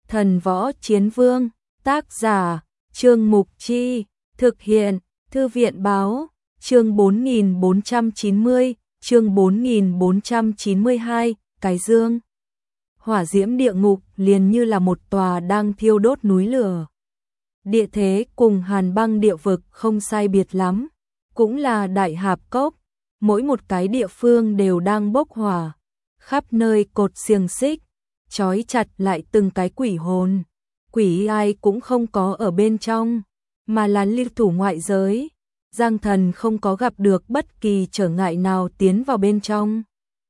Thần Võ Chiến Vương, tác giả, Trương Mục Chi, thực hiện, Thư viện Báo, chương 4490, chương 4492, cái dương. Hỏa diễm địa ngục liền như là một tòa đang thiêu đốt núi lửa. Địa thế cùng Hàn Băng địa vực không sai biệt lắm, cũng là đại hạp cốc, mỗi một cái địa phương đều đang bốc hỏa, khắp nơi cột xiềng xích, trói chặt lại từng cái quỷ hồn. Quỷ ai cũng không có ở bên trong, mà là liên thủ ngoại giới. Giang Thần không có gặp được bất kỳ trở ngại nào tiến vào bên trong.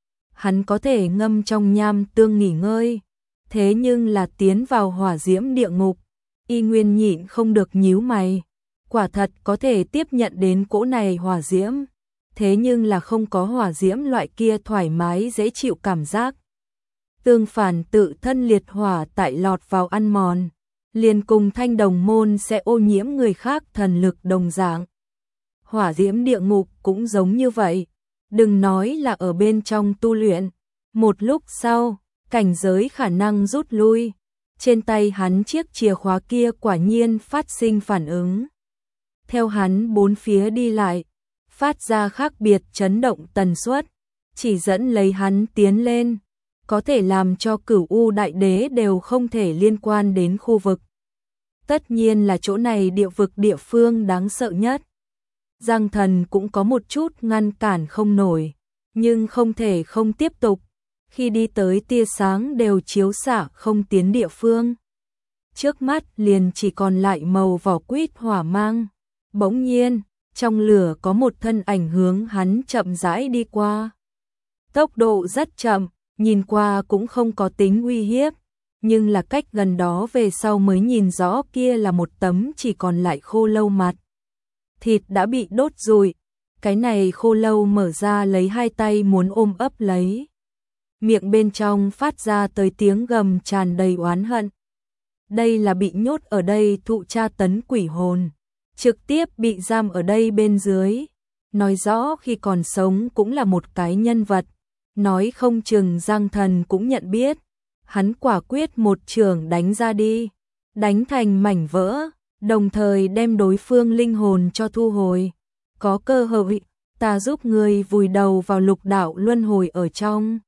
Hắn có thể ngâm trong nham tương nghỉ ngơi, thế nhưng là tiến vào hỏa diễm địa ngục, y nguyên nhịn không được nhíu mày. Quả thật có thể tiếp nhận đến cỗ này hỏa diễm, thế nhưng là không có hỏa diễm loại kia thoải mái dễ chịu cảm giác. Tương phản tự thân liệt hỏa tại lọt vào ăn mòn, liền cùng thanh đồng môn sẽ ô nhiễm người khác thần lực đồng dạng. Hỏa diễm địa ngục cũng giống như vậy, đừng nói là ở bên trong tu luyện, một lúc sau, cảnh giới khả năng rút lui, trên tay hắn chiếc chìa khóa kia quả nhiên phát sinh phản ứng. Theo hắn bốn phía đi lại, phát ra khác biệt chấn động tần suất, chỉ dẫn lấy hắn tiến lên, có thể làm cho Cửu U Đại Đế đều không thể liên quan đến khu vực. Tất nhiên là chỗ này địa vực địa phương đáng sợ nhất. Giang Thần cũng có một chút ngăn cản không nổi, nhưng không thể không tiếp tục. Khi đi tới tia sáng đều chiếu xạ không tiến địa phương, trước mắt liền chỉ còn lại màu vỏ quýt hỏa mang. Bỗng nhiên, trong lửa có một thân ảnh hướng hắn chậm rãi đi qua. Tốc độ rất chậm, nhìn qua cũng không có tính uy hiếp, nhưng là cách gần đó về sau mới nhìn rõ kia là một tấm chỉ còn lại khô lâu mặt. Thịt đã bị đốt rụi, cái này khô lâu mở ra lấy hai tay muốn ôm ấp lấy. Miệng bên trong phát ra tới tiếng gầm tràn đầy oán hận. Đây là bị nhốt ở đây thụ tra tấn quỷ hồn, trực tiếp bị giam ở đây bên dưới. Nói rõ khi còn sống cũng là một cái nhân vật, nói không chừng Giang Thần cũng nhận biết. Hắn quả quyết một chưởng đánh ra đi, đánh thành mảnh vỡ, đồng thời đem đối phương linh hồn cho thu hồi. Có cơ hội, ta giúp người vùi đầu vào lục đạo luân hồi ở trong.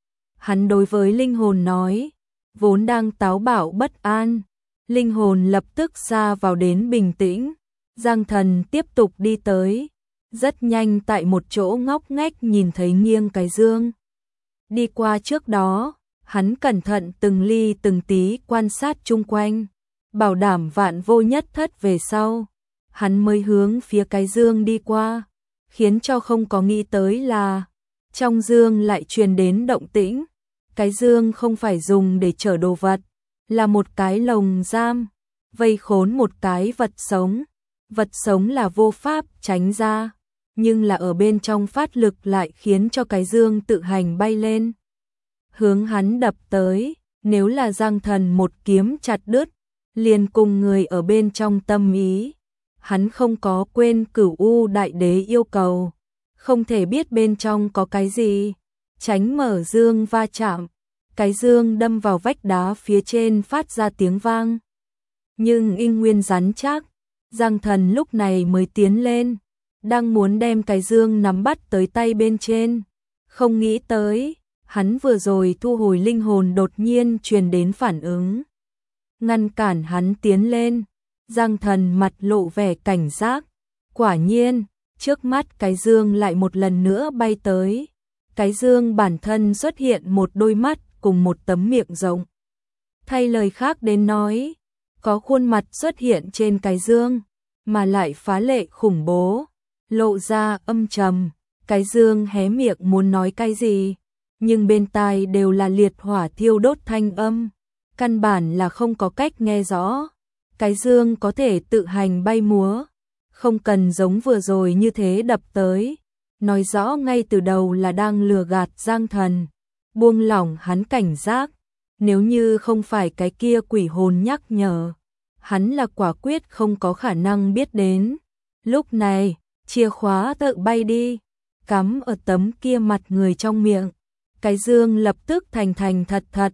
Hắn đối với linh hồn nói, vốn đang táo bạo bất an, linh hồn lập tức xa vào đến bình tĩnh. Giang Thần tiếp tục đi tới, rất nhanh tại một chỗ ngóc ngách nhìn thấy nghiêng cái dương. Đi qua trước đó, hắn cẩn thận từng ly từng tí quan sát chung quanh, bảo đảm vạn vô nhất thất về sau, hắn mới hướng phía cái dương đi qua, khiến cho không có nghĩ tới là trong dương lại truyền đến động tĩnh. Cái dương không phải dùng để chở đồ vật, là một cái lồng giam, vây khốn một cái vật sống. Vật sống là vô pháp tránh ra, nhưng là ở bên trong phát lực lại khiến cho cái dương tự hành bay lên, hướng hắn đập tới. Nếu là Giang Thần một kiếm chặt đứt, liền cùng người ở bên trong tâm ý. Hắn không có quên Cửu U Đại Đế yêu cầu, không thể biết bên trong có cái gì, tránh mở dương va chạm. Cái dương đâm vào vách đá phía trên phát ra tiếng vang, nhưng in nguyên rắn chắc. Giang Thần lúc này mới tiến lên, đang muốn đem cái dương nắm bắt tới tay bên trên, không nghĩ tới, hắn vừa rồi thu hồi linh hồn đột nhiên truyền đến phản ứng, ngăn cản hắn tiến lên. Giang Thần mặt lộ vẻ cảnh giác, quả nhiên, trước mắt cái dương lại một lần nữa bay tới. Cái dương bản thân xuất hiện một đôi mắt cùng một tấm miệng rộng. Thay lời khác đến nói, có khuôn mặt xuất hiện trên cái dương, mà lại phá lệ khủng bố, lộ ra âm trầm. Cái dương hé miệng muốn nói cái gì, nhưng bên tai đều là liệt hỏa thiêu đốt thanh âm, căn bản là không có cách nghe rõ. Cái dương có thể tự hành bay múa, không cần giống vừa rồi như thế đập tới, nói rõ ngay từ đầu là đang lừa gạt Giang Thần, buông lỏng hắn cảnh giác. Nếu như không phải cái kia quỷ hồn nhắc nhở, hắn là quả quyết không có khả năng biết đến. Lúc này, chìa khóa tự bay đi, cắm ở tấm kia mặt người trong miệng. Cái dương lập tức thành thật thật,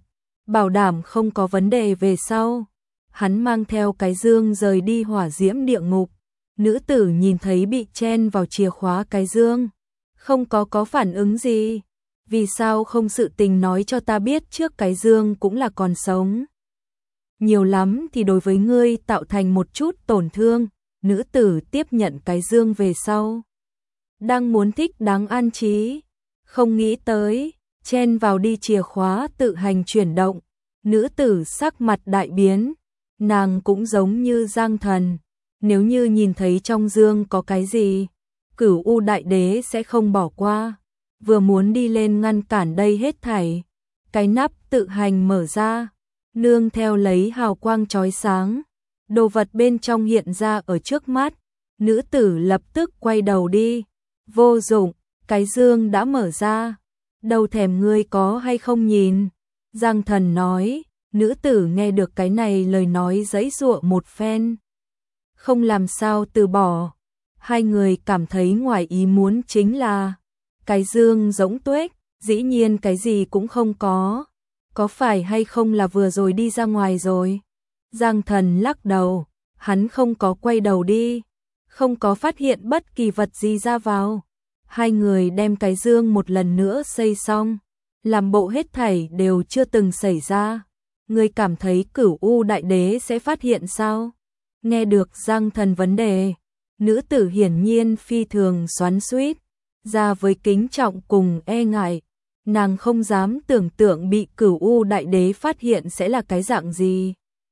bảo đảm không có vấn đề về sau. Hắn mang theo cái dương rời đi hỏa diễm địa ngục. Nữ tử nhìn thấy bị chen vào chìa khóa cái dương, không có phản ứng gì. Vì sao không sự tình nói cho ta biết trước cái dương cũng là còn sống? Nhiều lắm thì đối với ngươi tạo thành một chút tổn thương. Nữ tử tiếp nhận cái dương về sau, đang muốn thích đáng an trí, không nghĩ tới, chen vào đi chìa khóa tự hành chuyển động. Nữ tử sắc mặt đại biến, nàng cũng giống như Giang Thần, nếu như nhìn thấy trong dương có cái gì, Cửu U Đại Đế sẽ không bỏ qua. Vừa muốn đi lên ngăn cản đây hết thảy, cái nắp tự hành mở ra, nương theo lấy hào quang chói sáng, đồ vật bên trong hiện ra ở trước mắt. Nữ tử lập tức quay đầu đi. Vô dụng, cái dương đã mở ra. Đầu thèm ngươi có hay không nhìn? Giang Thần nói. Nữ tử nghe được cái này lời nói giãy giụa một phen, không làm sao từ bỏ. Hai người cảm thấy ngoài ý muốn chính là cái dương rỗng tuếch, dĩ nhiên cái gì cũng không có. Có phải hay không là vừa rồi đi ra ngoài rồi? Giang Thần lắc đầu, hắn không có quay đầu đi, không có phát hiện bất kỳ vật gì ra vào. Hai người đem cái dương một lần nữa xây xong, làm bộ hết thảy đều chưa từng xảy ra. Ngươi cảm thấy Cửu U Đại Đế sẽ phát hiện sao? Nghe được Giang Thần vấn đề, nữ tử hiển nhiên phi thường xoắn xuýt, ra với kính trọng cùng e ngại. Nàng không dám tưởng tượng bị Cửu U Đại Đế phát hiện sẽ là cái dạng gì.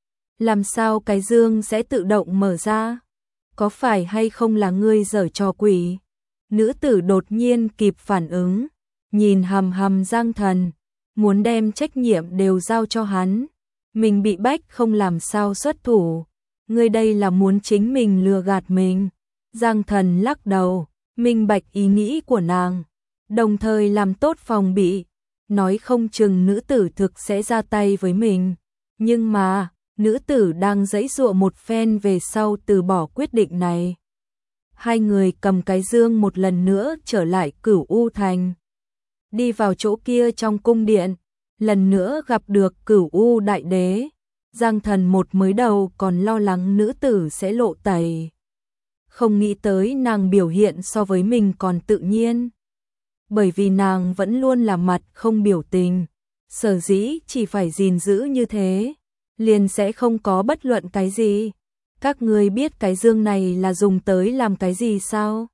Làm sao cái dương sẽ tự động mở ra? Có phải hay không là ngươi giở trò quỷ? Nữ tử đột nhiên kịp phản ứng, nhìn hằm hằm Giang Thần, muốn đem trách nhiệm đều giao cho hắn. Mình bị bách không làm sao xuất thủ. Ngươi đây là muốn chính mình lừa gạt mình. Giang Thần lắc đầu, minh bạch ý nghĩ của nàng, đồng thời làm tốt phòng bị, nói không chừng nữ tử thực sẽ ra tay với mình. Nhưng mà, nữ tử đang giãy giụa một phen về sau từ bỏ quyết định này. Hai người cầm cái dương một lần nữa trở lại Cửu U Thành. Đi vào chỗ kia trong cung điện, lần nữa gặp được Cửu U Đại Đế. Giang Thần một mới đầu còn lo lắng nữ tử sẽ lộ tẩy, không nghĩ tới nàng biểu hiện so với mình còn tự nhiên. Bởi vì nàng vẫn luôn là mặt không biểu tình, sở dĩ chỉ phải gìn giữ như thế, liền sẽ không có bất luận cái gì. Các ngươi biết cái dương này là dùng tới làm cái gì sao?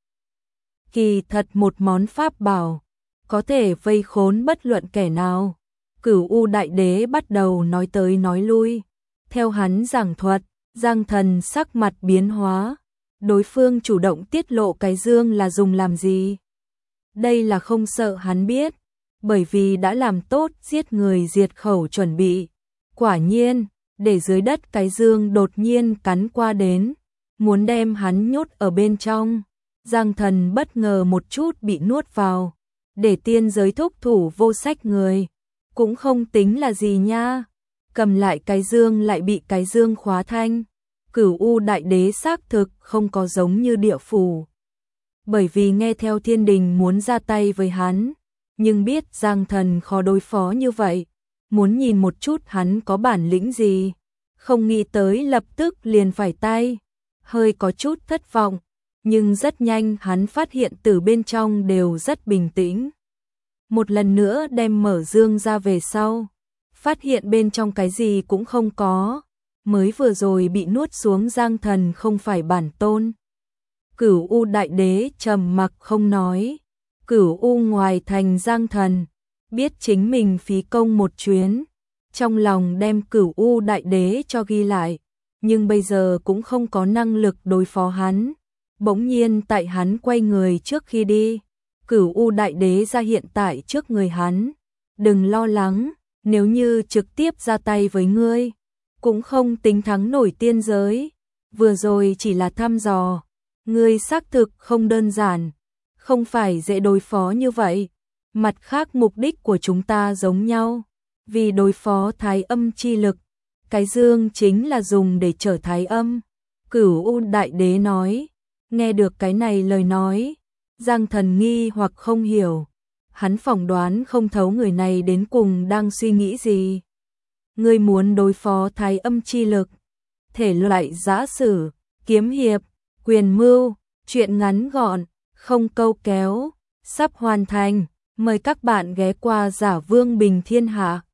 Kỳ thật một món pháp bảo, có thể vây khốn bất luận kẻ nào. Cửu U Đại Đế bắt đầu nói tới nói lui. Theo hắn giảng thuật, Giang Thần sắc mặt biến hóa. Đối phương chủ động tiết lộ cái dương là dùng làm gì? Đây là không sợ hắn biết, bởi vì đã làm tốt giết người diệt khẩu chuẩn bị. Quả nhiên, để dưới đất cái dương đột nhiên cắn qua đến, muốn đem hắn nhốt ở bên trong. Giang Thần bất ngờ một chút bị nuốt vào, để tiên giới thúc thủ vô sách người, cũng không tính là gì nha. Cầm lại cái dương lại bị cái dương khóa thanh. Cửu U Đại Đế xác thực không có giống như địa phủ, bởi vì nghe theo thiên đình muốn ra tay với hắn, nhưng biết Giang Thần khó đối phó như vậy, muốn nhìn một chút hắn có bản lĩnh gì, không nghĩ tới lập tức liền phải tay, hơi có chút thất vọng, nhưng rất nhanh hắn phát hiện từ bên trong đều rất bình tĩnh. Một lần nữa đem mở dương ra về sau, phát hiện bên trong cái gì cũng không có, mới vừa rồi bị nuốt xuống Giang Thần không phải bản tôn. Cửu U Đại Đế trầm mặc không nói. Cửu U ngoài thành Giang Thần, biết chính mình phí công một chuyến, trong lòng đem Cửu U Đại Đế cho ghi lại, nhưng bây giờ cũng không có năng lực đối phó hắn. Bỗng nhiên tại hắn quay người trước khi đi, Cửu U Đại Đế ra hiện tại trước người hắn. Đừng lo lắng, nếu như trực tiếp ra tay với ngươi, cũng không tính thắng nổi tiên giới. Vừa rồi chỉ là thăm dò, ngươi xác thực không đơn giản, không phải dễ đối phó như vậy. Mặt khác mục đích của chúng ta giống nhau, vì đối phó thái âm chi lực, cái dương chính là dùng để trở thái âm. Cửu U Đại Đế nói. Nghe được cái này lời nói, Giang Thần nghi hoặc không hiểu, hắn phỏng đoán không thấu người này đến cùng đang suy nghĩ gì. Ngươi muốn đối phó thái âm chi lực. Thể loại giã sử, kiếm hiệp, quyền mưu, truyện ngắn gọn, không câu kéo, sắp hoàn thành. Mời các bạn ghé qua Giả Vương Bình Thiên Hạ.